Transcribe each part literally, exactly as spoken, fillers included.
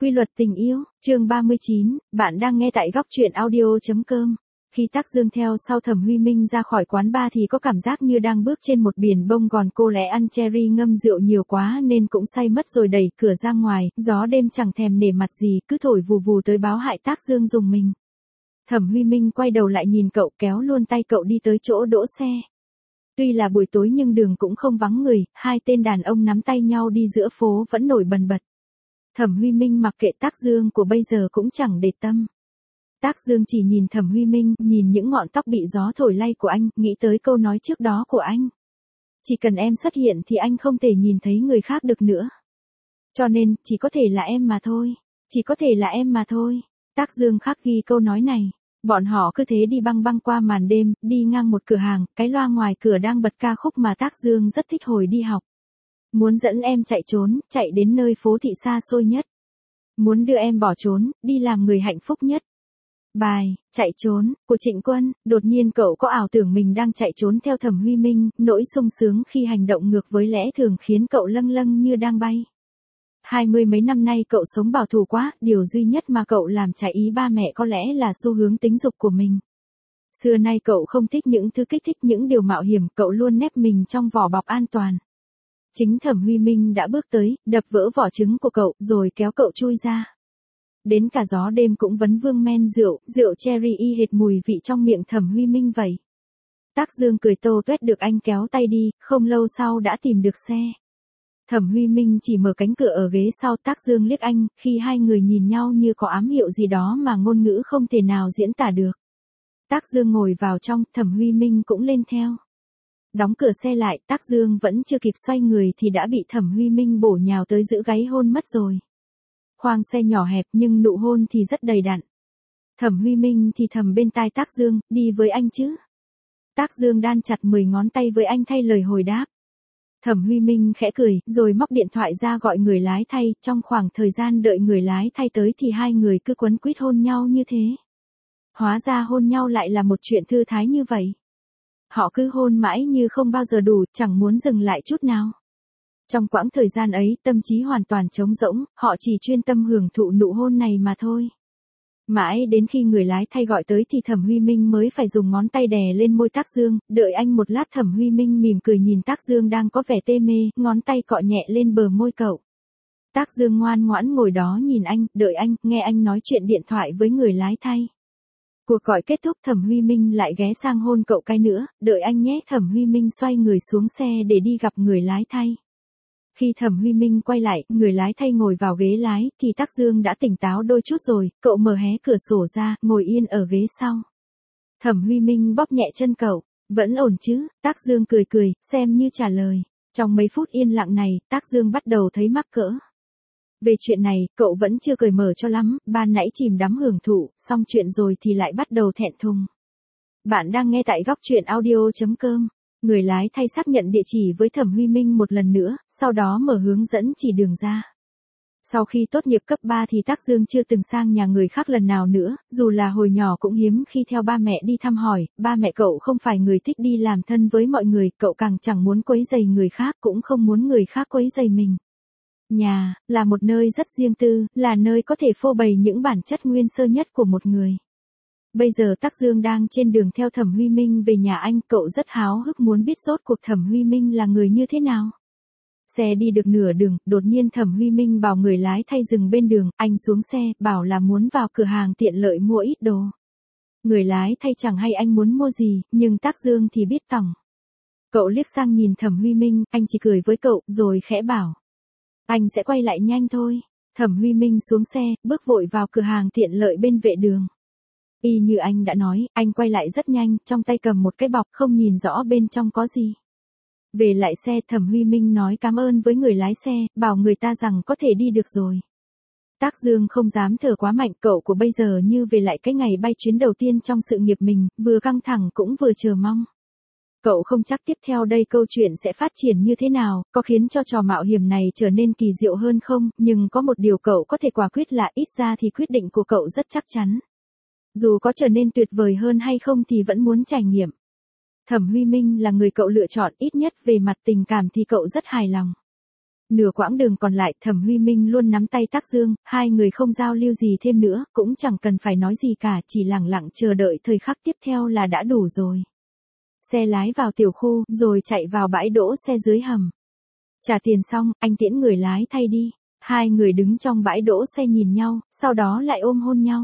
Quy luật tình yêu, chương ba mươi chín, bạn đang nghe tại góc truyện audio.com. Khi Tắc Dương theo sau Thẩm Huy Minh ra khỏi quán bar thì có cảm giác như đang bước trên một biển bông gòn, cô lẽ ăn cherry ngâm rượu nhiều quá nên cũng say mất rồi đẩy cửa ra ngoài, gió đêm chẳng thèm nể mặt gì, cứ thổi vù vù tới báo hại Tắc Dương dùng mình. Thẩm Huy Minh quay đầu lại nhìn cậu, kéo luôn tay cậu đi tới chỗ đỗ xe. Tuy là buổi tối nhưng đường cũng không vắng người, hai tên đàn ông nắm tay nhau đi giữa phố vẫn nổi bần bật. Thẩm Huy Minh mặc kệ Tắc Dương của bây giờ cũng chẳng để tâm. Tắc Dương chỉ nhìn Thẩm Huy Minh, nhìn những ngọn tóc bị gió thổi lay của anh, nghĩ tới câu nói trước đó của anh. Chỉ cần em xuất hiện thì anh không thể nhìn thấy người khác được nữa. Cho nên, chỉ có thể là em mà thôi. Chỉ có thể là em mà thôi. Tắc Dương khắc ghi câu nói này. Bọn họ cứ thế đi băng băng qua màn đêm, đi ngang một cửa hàng, cái loa ngoài cửa đang bật ca khúc mà Tắc Dương rất thích hồi đi học. Muốn dẫn em chạy trốn, chạy đến nơi phố thị xa xôi nhất. Muốn đưa em bỏ trốn, đi làm người hạnh phúc nhất. Bài, chạy trốn, của Trịnh Quân, đột nhiên cậu có ảo tưởng mình đang chạy trốn theo Thẩm Huy Minh, nỗi sung sướng khi hành động ngược với lẽ thường khiến cậu lâng lâng như đang bay. Hai mươi mấy năm nay cậu sống bảo thủ quá, điều duy nhất mà cậu làm trái ý ba mẹ có lẽ là xu hướng tính dục của mình. Xưa nay cậu không thích những thứ kích thích, những điều mạo hiểm, cậu luôn nép mình trong vỏ bọc an toàn. Chính Thẩm Huy Minh đã bước tới, đập vỡ vỏ trứng của cậu, rồi kéo cậu chui ra. Đến cả gió đêm cũng vấn vương men rượu, rượu cherry y hệt mùi vị trong miệng Thẩm Huy Minh vậy. Tắc Dương cười tô tuét được anh kéo tay đi, không lâu sau đã tìm được xe. Thẩm Huy Minh chỉ mở cánh cửa ở ghế sau, Tắc Dương liếc anh, khi hai người nhìn nhau như có ám hiệu gì đó mà ngôn ngữ không thể nào diễn tả được. Tắc Dương ngồi vào trong, Thẩm Huy Minh cũng lên theo. Đóng cửa xe lại, Tắc Dương vẫn chưa kịp xoay người thì đã bị Thẩm Huy Minh bổ nhào tới giữ gáy hôn mất rồi. Khoang xe nhỏ hẹp nhưng nụ hôn thì rất đầy đặn. Thẩm Huy Minh thì thầm bên tai Tắc Dương, đi với anh chứ. Tắc Dương đan chặt mười ngón tay với anh thay lời hồi đáp. Thẩm Huy Minh khẽ cười, rồi móc điện thoại ra gọi người lái thay, trong khoảng thời gian đợi người lái thay tới thì hai người cứ quấn quýt hôn nhau như thế. Hóa ra hôn nhau lại là một chuyện thư thái như vậy. Họ cứ hôn mãi như không bao giờ đủ, chẳng muốn dừng lại chút nào. Trong quãng thời gian ấy, tâm trí hoàn toàn trống rỗng, họ chỉ chuyên tâm hưởng thụ nụ hôn này mà thôi. Mãi đến khi người lái thay gọi tới thì Thẩm Huy Minh mới phải dùng ngón tay đè lên môi Tắc Dương, đợi anh một lát Thẩm Huy Minh mỉm cười nhìn Tắc Dương đang có vẻ tê mê, ngón tay cọ nhẹ lên bờ môi cậu. Tắc Dương ngoan ngoãn ngồi đó nhìn anh, đợi anh, nghe anh nói chuyện điện thoại với người lái thay. Cuộc gọi kết thúc, Thẩm Huy Minh lại ghé sang hôn cậu cái nữa, đợi anh nhé. Thẩm Huy Minh xoay người xuống xe để đi gặp người lái thay. Khi Thẩm Huy Minh quay lại, người lái thay ngồi vào ghế lái, thì Tắc Dương đã tỉnh táo đôi chút rồi, cậu mở hé cửa sổ ra, ngồi yên ở ghế sau. Thẩm Huy Minh bóp nhẹ chân cậu, vẫn ổn chứ, Tắc Dương cười cười, xem như trả lời. Trong mấy phút yên lặng này, Tắc Dương bắt đầu thấy mắc cỡ. Về chuyện này, cậu vẫn chưa cởi mở cho lắm, ban nãy chìm đắm hưởng thụ, xong chuyện rồi thì lại bắt đầu thẹn thùng. Bạn đang nghe tại góc truyện audio.com. Người lái thay xác nhận địa chỉ với Thẩm Huy Minh một lần nữa, sau đó mở hướng dẫn chỉ đường ra. Sau khi tốt nghiệp cấp ba thì Tắc Dương chưa từng sang nhà người khác lần nào nữa, dù là hồi nhỏ cũng hiếm khi theo ba mẹ đi thăm hỏi, ba mẹ cậu không phải người thích đi làm thân với mọi người, cậu càng chẳng muốn quấy rầy người khác, cũng không muốn người khác quấy rầy mình. Nhà, là một nơi rất riêng tư, là nơi có thể phô bày những bản chất nguyên sơ nhất của một người. Bây giờ Tắc Dương đang trên đường theo Thẩm Huy Minh về nhà anh, cậu rất háo hức muốn biết rốt cuộc Thẩm Huy Minh là người như thế nào. Xe đi được nửa đường, đột nhiên Thẩm Huy Minh bảo người lái thay dừng bên đường, anh xuống xe, bảo là muốn vào cửa hàng tiện lợi mua ít đồ. Người lái thay chẳng hay anh muốn mua gì, nhưng Tắc Dương thì biết tỏng. Cậu liếc sang nhìn Thẩm Huy Minh, anh chỉ cười với cậu, rồi khẽ bảo. Anh sẽ quay lại nhanh thôi. Thẩm Huy Minh xuống xe, bước vội vào cửa hàng tiện lợi bên vệ đường. Y như anh đã nói, anh quay lại rất nhanh, trong tay cầm một cái bọc, không nhìn rõ bên trong có gì. Về lại xe, Thẩm Huy Minh nói cảm ơn với người lái xe, bảo người ta rằng có thể đi được rồi. Tắc Dương không dám thở quá mạnh, cậu của bây giờ như về lại cái ngày bay chuyến đầu tiên trong sự nghiệp mình, vừa căng thẳng cũng vừa chờ mong. Cậu không chắc tiếp theo đây câu chuyện sẽ phát triển như thế nào, có khiến cho trò mạo hiểm này trở nên kỳ diệu hơn không, nhưng có một điều cậu có thể quả quyết là ít ra thì quyết định của cậu rất chắc chắn. Dù có trở nên tuyệt vời hơn hay không thì vẫn muốn trải nghiệm. Thẩm Huy Minh là người cậu lựa chọn, ít nhất về mặt tình cảm thì cậu rất hài lòng. Nửa quãng đường còn lại Thẩm Huy Minh luôn nắm tay Tác Dương, hai người không giao lưu gì thêm nữa, cũng chẳng cần phải nói gì cả, chỉ lặng lặng chờ đợi thời khắc tiếp theo là đã đủ rồi. Xe lái vào tiểu khu, rồi chạy vào bãi đỗ xe dưới hầm. Trả tiền xong, anh tiễn người lái thay đi. Hai người đứng trong bãi đỗ xe nhìn nhau, sau đó lại ôm hôn nhau.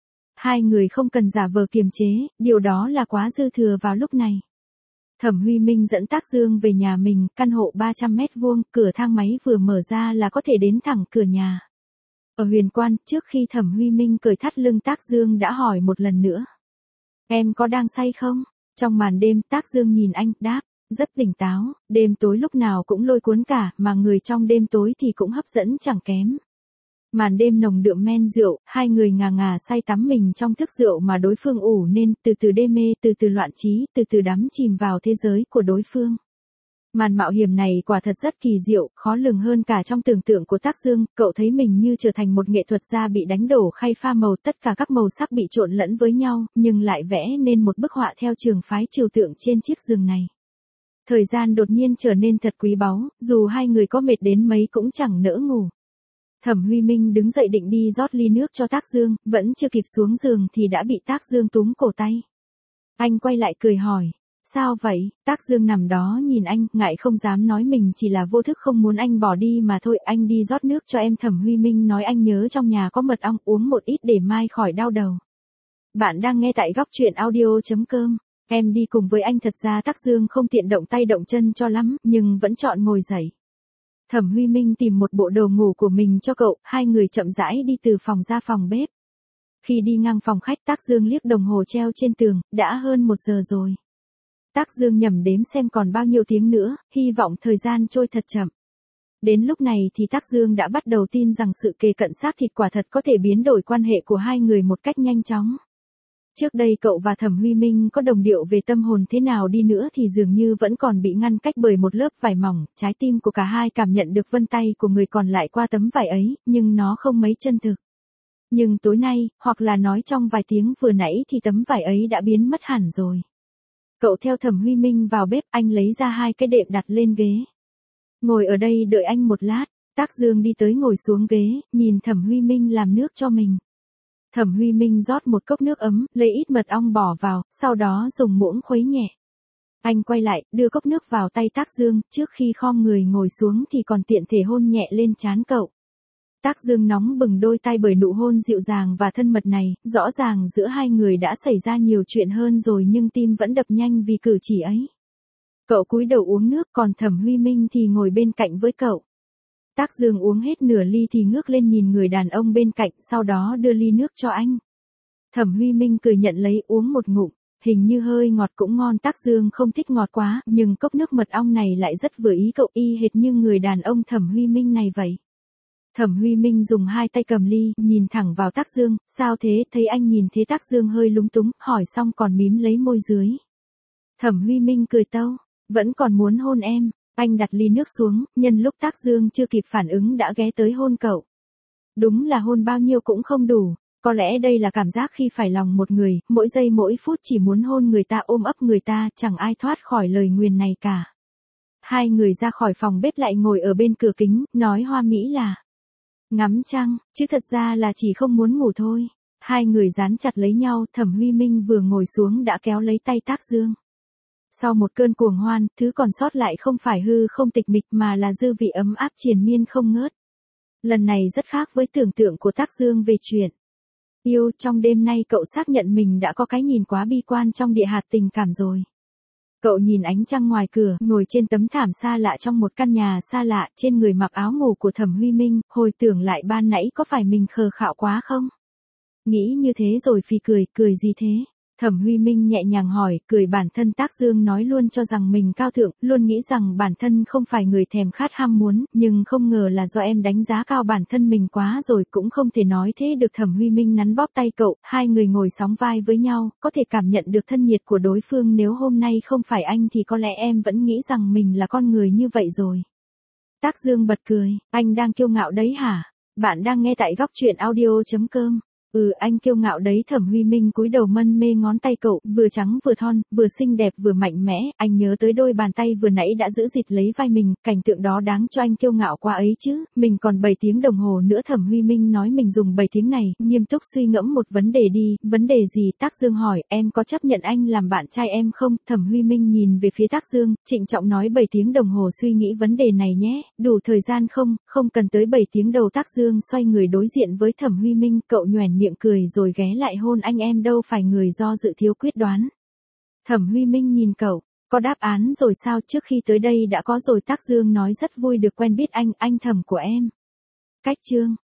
Hai người không cần giả vờ kiềm chế, điều đó là quá dư thừa vào lúc này. Thẩm Huy Minh dẫn Tác Dương về nhà mình, căn hộ ba trăm mét vuông, cửa thang máy vừa mở ra là có thể đến thẳng cửa nhà. Ở Huyền Quan, trước khi Thẩm Huy Minh cởi thắt lưng Tác Dương đã hỏi một lần nữa. Em có đang say không? Trong màn đêm, Tác Dương nhìn anh, đáp, rất tỉnh táo, đêm tối lúc nào cũng lôi cuốn cả, mà người trong đêm tối thì cũng hấp dẫn chẳng kém. Màn đêm nồng đượm men rượu, hai người ngà ngà say tắm mình trong thức rượu mà đối phương ủ nên, từ từ đê mê, từ từ loạn trí, từ từ đắm chìm vào thế giới của đối phương. Màn mạo hiểm này quả thật rất kỳ diệu, khó lường hơn cả trong tưởng tượng của Tác Dương, cậu thấy mình như trở thành một nghệ thuật gia bị đánh đổ khay pha màu, tất cả các màu sắc bị trộn lẫn với nhau, nhưng lại vẽ nên một bức họa theo trường phái trừu tượng trên chiếc giường này. Thời gian đột nhiên trở nên thật quý báu, dù hai người có mệt đến mấy cũng chẳng nỡ ngủ. Thẩm Huy Minh đứng dậy định đi rót ly nước cho Tác Dương, vẫn chưa kịp xuống giường thì đã bị Tác Dương túm cổ tay. Anh quay lại cười hỏi, sao vậy? Tác Dương nằm đó nhìn anh, ngại không dám nói mình chỉ là vô thức không muốn anh bỏ đi mà thôi. Anh đi rót nước cho em. Thẩm Huy Minh nói anh nhớ trong nhà có mật ong, uống một ít để mai khỏi đau đầu. Bạn đang nghe tại góc truyện audio chấm com. Em đi cùng với anh. Thật ra Tác Dương không tiện động tay động chân cho lắm, nhưng vẫn chọn ngồi dậy. Thẩm Huy Minh tìm một bộ đồ ngủ của mình cho cậu, hai người chậm rãi đi từ phòng ra phòng bếp. Khi đi ngang phòng khách, Tác Dương liếc đồng hồ treo trên tường, đã hơn một giờ rồi. Tác Dương nhẩm đếm xem còn bao nhiêu tiếng nữa, hy vọng thời gian trôi thật chậm. Đến lúc này thì Tác Dương đã bắt đầu tin rằng sự kề cận xác thịt quả thật có thể biến đổi quan hệ của hai người một cách nhanh chóng. Trước đây cậu và Thẩm Huy Minh có đồng điệu về tâm hồn thế nào đi nữa thì dường như vẫn còn bị ngăn cách bởi một lớp vải mỏng, trái tim của cả hai cảm nhận được vân tay của người còn lại qua tấm vải ấy, nhưng nó không mấy chân thực. Nhưng tối nay, hoặc là nói trong vài tiếng vừa nãy thì tấm vải ấy đã biến mất hẳn rồi. Cậu theo Thẩm Huy Minh vào bếp, anh lấy ra hai cái đệm đặt lên ghế. Ngồi ở đây đợi anh một lát. Tác Dương đi tới ngồi xuống ghế, nhìn Thẩm Huy Minh làm nước cho mình. Thẩm Huy Minh rót một cốc nước ấm, lấy ít mật ong bỏ vào, sau đó dùng muỗng khuấy nhẹ. Anh quay lại, đưa cốc nước vào tay Tác Dương, trước khi khom người ngồi xuống thì còn tiện thể hôn nhẹ lên trán cậu. Tác Dương nóng bừng đôi tay bởi nụ hôn dịu dàng và thân mật này, rõ ràng giữa hai người đã xảy ra nhiều chuyện hơn rồi nhưng tim vẫn đập nhanh vì cử chỉ ấy. Cậu cúi đầu uống nước, còn Thẩm Huy Minh thì ngồi bên cạnh với cậu. Tác Dương uống hết nửa ly thì ngước lên nhìn người đàn ông bên cạnh, sau đó đưa ly nước cho anh. Thẩm Huy Minh cười nhận lấy uống một ngụm, hình như hơi ngọt cũng ngon. Tác Dương không thích ngọt quá, nhưng cốc nước mật ong này lại rất vừa ý cậu, y hệt như người đàn ông Thẩm Huy Minh này vậy. Thẩm Huy Minh dùng hai tay cầm ly, nhìn thẳng vào Tác Dương, sao thế? Thấy anh nhìn thế Tác Dương hơi lúng túng, hỏi xong còn mím lấy môi dưới. Thẩm Huy Minh cười tâu, vẫn còn muốn hôn em. Anh đặt ly nước xuống, nhân lúc Tác Dương chưa kịp phản ứng đã ghé tới hôn cậu. Đúng là hôn bao nhiêu cũng không đủ, có lẽ đây là cảm giác khi phải lòng một người, mỗi giây mỗi phút chỉ muốn hôn người ta, ôm ấp người ta, chẳng ai thoát khỏi lời nguyền này cả. Hai người ra khỏi phòng bếp lại ngồi ở bên cửa kính, nói hoa mỹ là ngắm trăng, chứ thật ra là chỉ không muốn ngủ thôi. Hai người dán chặt lấy nhau, Thẩm Huy Minh vừa ngồi xuống đã kéo lấy tay Tác Dương. Sau một cơn cuồng hoan, thứ còn sót lại không phải hư không tịch mịch mà là dư vị ấm áp triền miên không ngớt. Lần này rất khác với tưởng tượng của Tác Dương về chuyện yêu. Trong đêm nay cậu xác nhận mình đã có cái nhìn quá bi quan trong địa hạt tình cảm rồi. Cậu nhìn ánh trăng ngoài cửa, ngồi trên tấm thảm xa lạ trong một căn nhà xa lạ, trên người mặc áo ngủ của Thẩm Huy Minh, hồi tưởng lại ban nãy có phải mình khờ khạo quá không? Nghĩ như thế rồi phì cười, cười gì thế? Thẩm Huy Minh nhẹ nhàng hỏi, cười. Bản thân Tác Dương nói luôn cho rằng mình cao thượng, luôn nghĩ rằng bản thân không phải người thèm khát ham muốn, nhưng không ngờ là do em đánh giá cao bản thân mình quá rồi. Cũng không thể nói thế được. Thẩm Huy Minh nắn bóp tay cậu, hai người ngồi sóng vai với nhau, có thể cảm nhận được thân nhiệt của đối phương. Nếu hôm nay không phải anh thì có lẽ em vẫn nghĩ rằng mình là con người như vậy rồi. Tác Dương bật cười, anh đang kiêu ngạo đấy hả? Bạn đang nghe tại góc truyện audio chấm com. Ừ, anh kiêu ngạo đấy. Thẩm Huy Minh cúi đầu mân mê ngón tay cậu, vừa trắng vừa thon, vừa xinh đẹp vừa mạnh mẽ, anh nhớ tới đôi bàn tay vừa nãy đã giữ dịt lấy vai mình, cảnh tượng đó đáng cho anh kiêu ngạo quá ấy chứ, mình còn bảy tiếng đồng hồ nữa. Thẩm Huy Minh nói mình dùng bảy tiếng này, nghiêm túc suy ngẫm một vấn đề đi. Vấn đề gì? Tác Dương hỏi. Em có chấp nhận anh làm bạn trai em không? Thẩm Huy Minh nhìn về phía Tác Dương, trịnh trọng nói. Bảy tiếng đồng hồ suy nghĩ vấn đề này nhé, đủ thời gian không? Không cần tới bảy tiếng đầu. Tác Dương xoay người đối diện với Thẩm Huy Minh, cậu nhoẻn miệng cười rồi ghé lại hôn anh. Em đâu phải người do dự thiếu quyết đoán. Thẩm Huy Minh nhìn cậu, có đáp án rồi sao? Trước khi tới đây đã có rồi. Tác Dương nói rất vui được quen biết anh, anh Thẩm của em. Cách chương